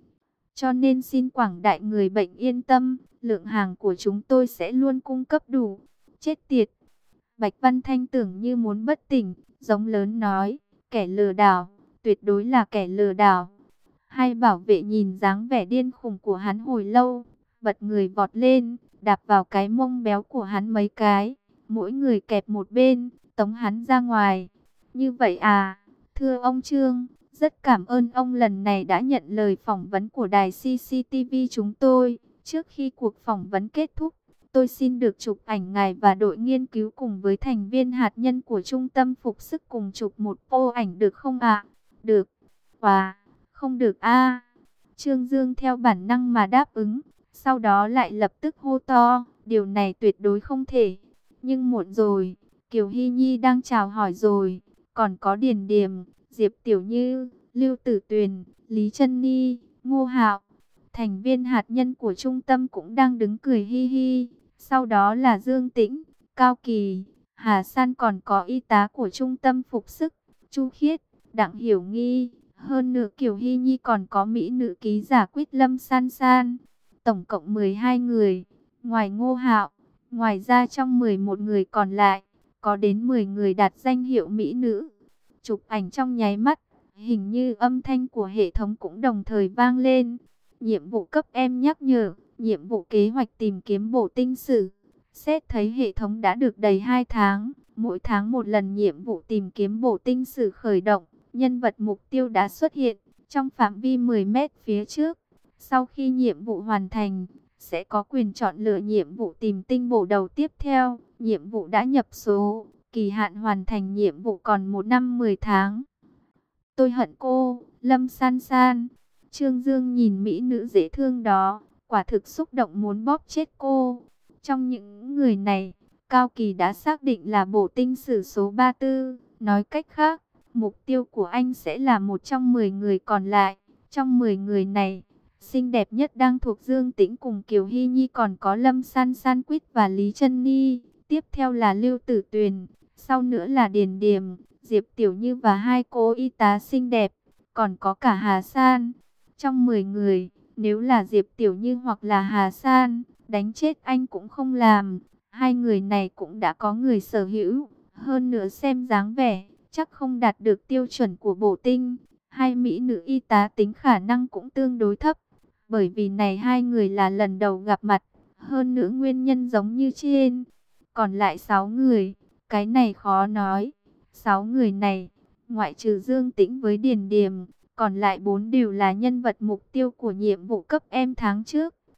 Cho nên xin quảng đại người bệnh yên tâm, lượng hàng của chúng tôi sẽ luôn cung cấp đủ. Chết tiệt! Bạch Văn Thanh tưởng như muốn bất tỉnh, giống lớn nói, kẻ lừa đảo, tuyệt đối là kẻ lừa đảo. Hai bảo vệ nhìn dáng vẻ điên khùng của hắn hồi lâu, bật người vọt lên, đạp vào cái mông béo của hắn mấy cái, mỗi người kẹp một bên, tống hắn ra ngoài. Như vậy à, thưa ông Trương, rất cảm ơn ông lần này đã nhận lời phỏng vấn của đài CCTV chúng tôi. Trước khi cuộc phỏng vấn kết thúc, tôi xin được chụp ảnh ngài và đội nghiên cứu cùng với thành viên hạt nhân của trung tâm phục sức cùng chụp một pô ảnh được không ạ? Được. Wow, không được a. Trương Dương theo bản năng mà đáp ứng, sau đó lại lập tức hô to, điều này tuyệt đối không thể. Nhưng muộn rồi, Kiều Hy Nhi đang chào hỏi rồi, còn có Điền Điềm, Diệp Tiểu Như, Lưu Tử Tuyền, Lý Trân Ni, Ngô Hạo, thành viên hạt nhân của trung tâm cũng đang đứng cười hi hi. Sau đó là Dương Tĩnh, Cao Kỳ, Hà San, còn có y tá của trung tâm phục sức, Chu Khiết, Đặng Hiểu Nghi. Hơn nữa Kiều Hy Nhi còn có mỹ nữ ký giả Quýt Lâm San San. Tổng cộng 12 người, ngoài Ngô Hạo. Ngoài ra trong 11 người còn lại, có đến 10 người đạt danh hiệu mỹ nữ. Chụp ảnh trong nháy mắt, hình như âm thanh của hệ thống cũng đồng thời vang lên. Nhiệm vụ cấp em nhắc nhở, nhiệm vụ kế hoạch tìm kiếm bổ tinh sử. Xét thấy hệ thống đã được đầy 2 tháng, mỗi tháng một lần nhiệm vụ tìm kiếm bổ tinh sử khởi động. Nhân vật mục tiêu đã xuất hiện trong phạm vi 10 mét phía trước. Sau khi nhiệm vụ hoàn thành, sẽ có quyền chọn lựa nhiệm vụ tìm tinh bổ đầu tiếp theo. Nhiệm vụ đã nhập số, kỳ hạn hoàn thành nhiệm vụ còn 1 năm 10 tháng. Tôi hận cô, Lâm San San. Trương Dương nhìn mỹ nữ dễ thương đó, quả thực xúc động muốn bóp chết cô. Trong những người này, Cao Kỳ đã xác định là bổ tinh sử số 34. Nói cách khác, mục tiêu của anh sẽ là một trong 10 người còn lại. Trong 10 người này, xinh đẹp nhất đang thuộc Dương Tĩnh cùng Kiều Hy Nhi, còn có Lâm San San, Quýt và Lý Trân Ni. Tiếp theo là Lưu Tử Tuyền, sau nữa là Điền Điềm, Diệp Tiểu Như và hai cô y tá xinh đẹp, còn có cả Hà San. Trong 10 người, nếu là Diệp Tiểu Như hoặc là Hà San, đánh chết anh cũng không làm. Hai người này cũng đã có người sở hữu, hơn nữa xem dáng vẻ, chắc không đạt được tiêu chuẩn của bổ tinh. Hai mỹ nữ y tá tính khả năng cũng tương đối thấp, bởi vì này hai người là lần đầu gặp mặt, hơn nữa nguyên nhân giống như trên. Còn lại 6 người, cái này khó nói. 6 người này, ngoại trừ Dương Tĩnh với Điền Điềm, còn lại 4 đều là nhân vật mục tiêu của nhiệm vụ cấp em tháng trước.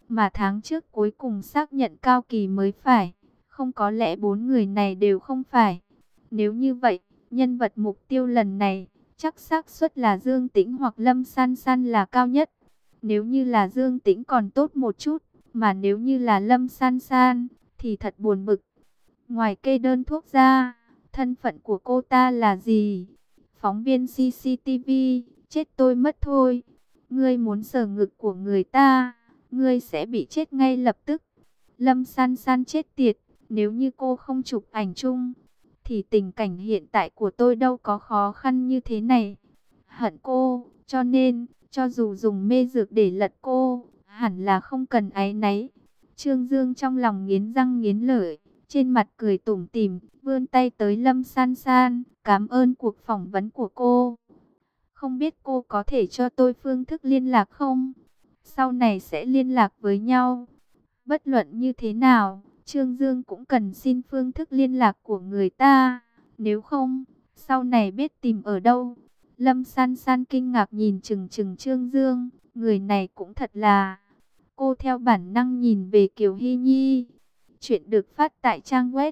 Mà tháng trước cuối cùng xác nhận Cao Kỳ mới phải. Không có lẽ 4 người này đều không phải. Nếu như vậy, nhân vật mục tiêu lần này, chắc xác suất là Dương Tĩnh hoặc Lâm San San là cao nhất. Nếu như là Dương Tĩnh còn tốt một chút, mà nếu như là Lâm San San, thì thật buồn bực. Ngoài kê đơn thuốc ra, thân phận của cô ta là gì? Phóng viên CCTV, chết tôi mất thôi. Ngươi muốn sờ ngực của người ta, ngươi sẽ bị chết ngay lập tức. Lâm San San chết tiệt, nếu như cô không chụp ảnh chung, thì tình cảnh hiện tại của tôi đâu có khó khăn như thế này. Hận cô, cho nên, cho dù dùng mê dược để lật cô, hẳn là không cần áy náy. Trương Dương trong lòng nghiến răng nghiến lợi, trên mặt cười tủm tỉm, vươn tay tới Lâm San San, cảm ơn cuộc phỏng vấn của cô. Không biết cô có thể cho tôi phương thức liên lạc không? Sau này sẽ liên lạc với nhau. Bất luận như thế nào, Trương Dương cũng cần xin phương thức liên lạc của người ta. Nếu không, sau này biết tìm ở đâu. Lâm San San kinh ngạc nhìn chừng chừng Trương Dương. Người này cũng thật là... Cô theo bản năng nhìn về Kiều Hy Nhi. Chuyện được phát tại trang web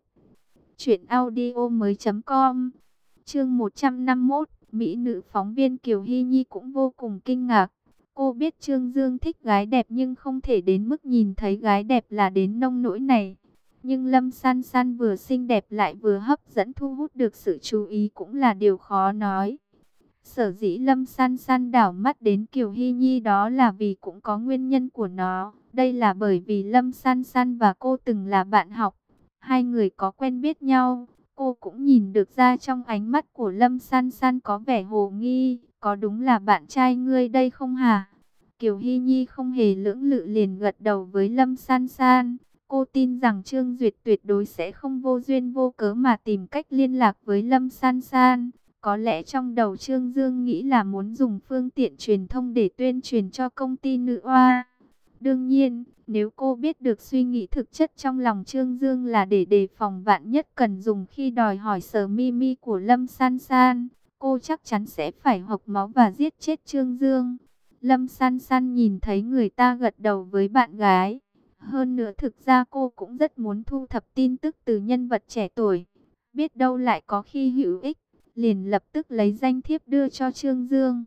truyệnaudiomoi.com. Chương 151, mỹ nữ phóng viên Kiều Hy Nhi cũng vô cùng kinh ngạc. Cô biết Trương Dương thích gái đẹp nhưng không thể đến mức nhìn thấy gái đẹp là đến nông nỗi này. Nhưng Lâm San San vừa xinh đẹp lại vừa hấp dẫn thu hút được sự chú ý cũng là điều khó nói. Sở dĩ Lâm San San đảo mắt đến Kiều Hy Nhi đó là vì cũng có nguyên nhân của nó. Đây là bởi vì Lâm San San và cô từng là bạn học. Hai người có quen biết nhau. Cô cũng nhìn được ra trong ánh mắt của Lâm San San có vẻ hồ nghi. Có đúng là bạn trai ngươi đây không hả? Kiều Hy Nhi không hề lưỡng lự liền gật đầu với Lâm San San. Cô tin rằng Trương Duyệt tuyệt đối sẽ không vô duyên vô cớ mà tìm cách liên lạc với Lâm San San. Có lẽ trong đầu Trương Dương nghĩ là muốn dùng phương tiện truyền thông để tuyên truyền cho công ty nữ oa. Đương nhiên, nếu cô biết được suy nghĩ thực chất trong lòng Trương Dương là để đề phòng vạn nhất cần dùng khi đòi hỏi Sở Mimi của Lâm San San, cô chắc chắn sẽ phải hộc máu và giết chết Trương Dương. Lâm San San nhìn thấy người ta gật đầu với bạn gái. Hơn nữa thực ra cô cũng rất muốn thu thập tin tức từ nhân vật trẻ tuổi. Biết đâu lại có khi hữu ích, liền lập tức lấy danh thiếp đưa cho Trương Dương.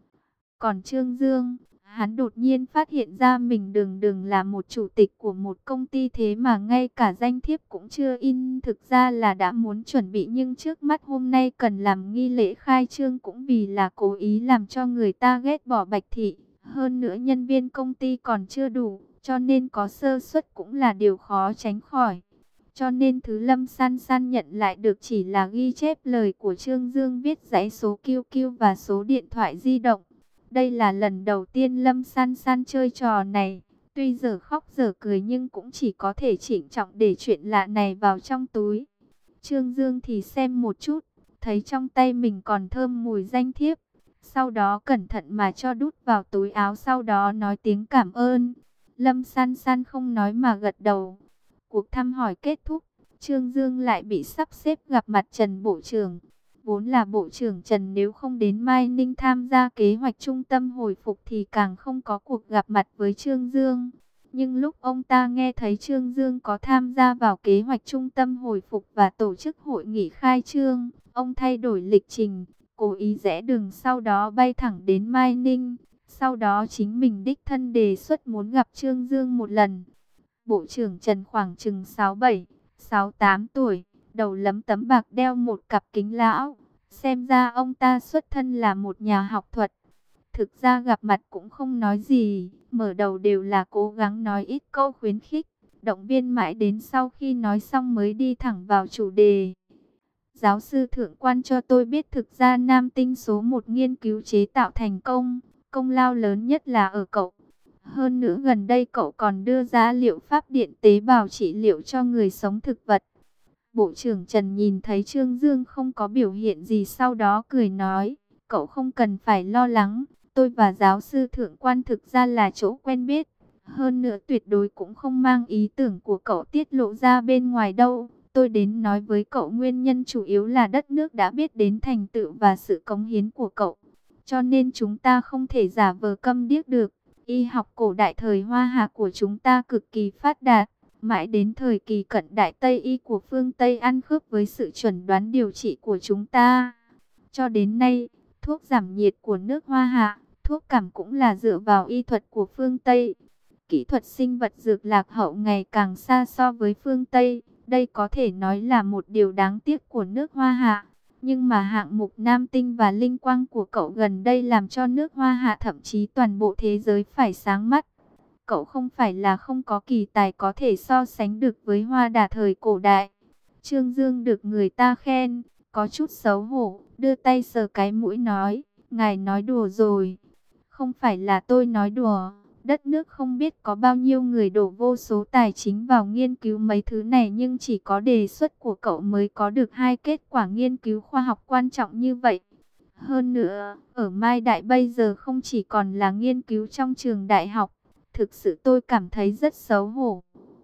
Còn Trương Dương, hắn đột nhiên phát hiện ra mình đường là một chủ tịch của một công ty thế mà ngay cả danh thiếp cũng chưa in. Thực ra là đã muốn chuẩn bị nhưng trước mắt hôm nay cần làm nghi lễ khai trương cũng vì là cố ý làm cho người ta ghét bỏ Bạch Thị. Hơn nữa nhân viên công ty còn chưa đủ, cho nên có sơ suất cũng là điều khó tránh khỏi. Cho nên thứ Lâm San San nhận lại được chỉ là ghi chép lời của Trương Dương viết dãy số QQ và số điện thoại di động. Đây là lần đầu tiên Lâm San San chơi trò này. Tuy giờ khóc giờ cười nhưng cũng chỉ có thể trịnh trọng để chuyện lạ này vào trong túi. Trương Dương thì xem một chút, thấy trong tay mình còn thơm mùi danh thiếp. Sau đó cẩn thận mà cho đút vào túi áo, sau đó nói tiếng cảm ơn. Lâm San San không nói mà gật đầu. Cuộc thăm hỏi kết thúc, Trương Dương lại bị sắp xếp gặp mặt Trần Bộ trưởng. Vốn là Bộ trưởng Trần nếu không đến Mai Ninh tham gia kế hoạch trung tâm hồi phục thì càng không có cuộc gặp mặt với Trương Dương. Nhưng lúc ông ta nghe thấy Trương Dương có tham gia vào kế hoạch trung tâm hồi phục và tổ chức hội nghị khai trương, ông thay đổi lịch trình, cố ý rẽ đường sau đó bay thẳng đến Mai Ninh. Sau đó chính mình đích thân đề xuất muốn gặp Trương Dương một lần. Bộ trưởng Trần khoảng chừng 67, 68 tuổi, đầu lấm tấm bạc, đeo một cặp kính lão. Xem ra ông ta xuất thân là một nhà học thuật. Thực ra gặp mặt cũng không nói gì, mở đầu đều là cố gắng nói ít câu khuyến khích, động viên mãi đến sau khi nói xong mới đi thẳng vào chủ đề. Giáo sư thượng quan cho tôi biết thực ra nam tinh số 1 nghiên cứu chế tạo thành công, công lao lớn nhất là ở cậu. Hơn nữa gần đây cậu còn đưa ra liệu pháp điện tế bào trị liệu cho người sống thực vật. Bộ trưởng Trần nhìn thấy Trương Dương không có biểu hiện gì, sau đó cười nói, cậu không cần phải lo lắng, tôi và giáo sư thượng quan thực ra là chỗ quen biết. Hơn nữa tuyệt đối cũng không mang ý tưởng của cậu tiết lộ ra bên ngoài đâu. Tôi đến nói với cậu nguyên nhân chủ yếu là đất nước đã biết đến thành tựu và sự cống hiến của cậu. Cho nên chúng ta không thể giả vờ câm điếc được. Y học cổ đại thời Hoa Hạ của chúng ta cực kỳ phát đạt. Mãi đến thời kỳ cận đại Tây y của phương Tây ăn khớp với sự chuẩn đoán điều trị của chúng ta. Cho đến nay, thuốc giảm nhiệt của nước Hoa Hạ, thuốc cảm cũng là dựa vào y thuật của phương Tây. Kỹ thuật sinh vật dược lạc hậu ngày càng xa so với phương Tây. Đây có thể nói là một điều đáng tiếc của nước Hoa Hạ. Nhưng mà hạng mục nam tinh và linh quang của cậu gần đây làm cho nước Hoa Hạ thậm chí toàn bộ thế giới phải sáng mắt. Cậu không phải là không có kỳ tài có thể so sánh được với Hoa Đà thời cổ đại. Trương Dương được người ta khen, có chút xấu hổ, đưa tay sờ cái mũi nói, ngài nói đùa rồi. Không phải là tôi nói đùa, đất nước không biết có bao nhiêu người đổ vô số tài chính vào nghiên cứu mấy thứ này, nhưng chỉ có đề xuất của cậu mới có được 2 kết quả nghiên cứu khoa học quan trọng như vậy. Hơn nữa, ở Mai Đại bây giờ không chỉ còn là nghiên cứu trong trường đại học. Thực sự tôi cảm thấy rất xấu hổ.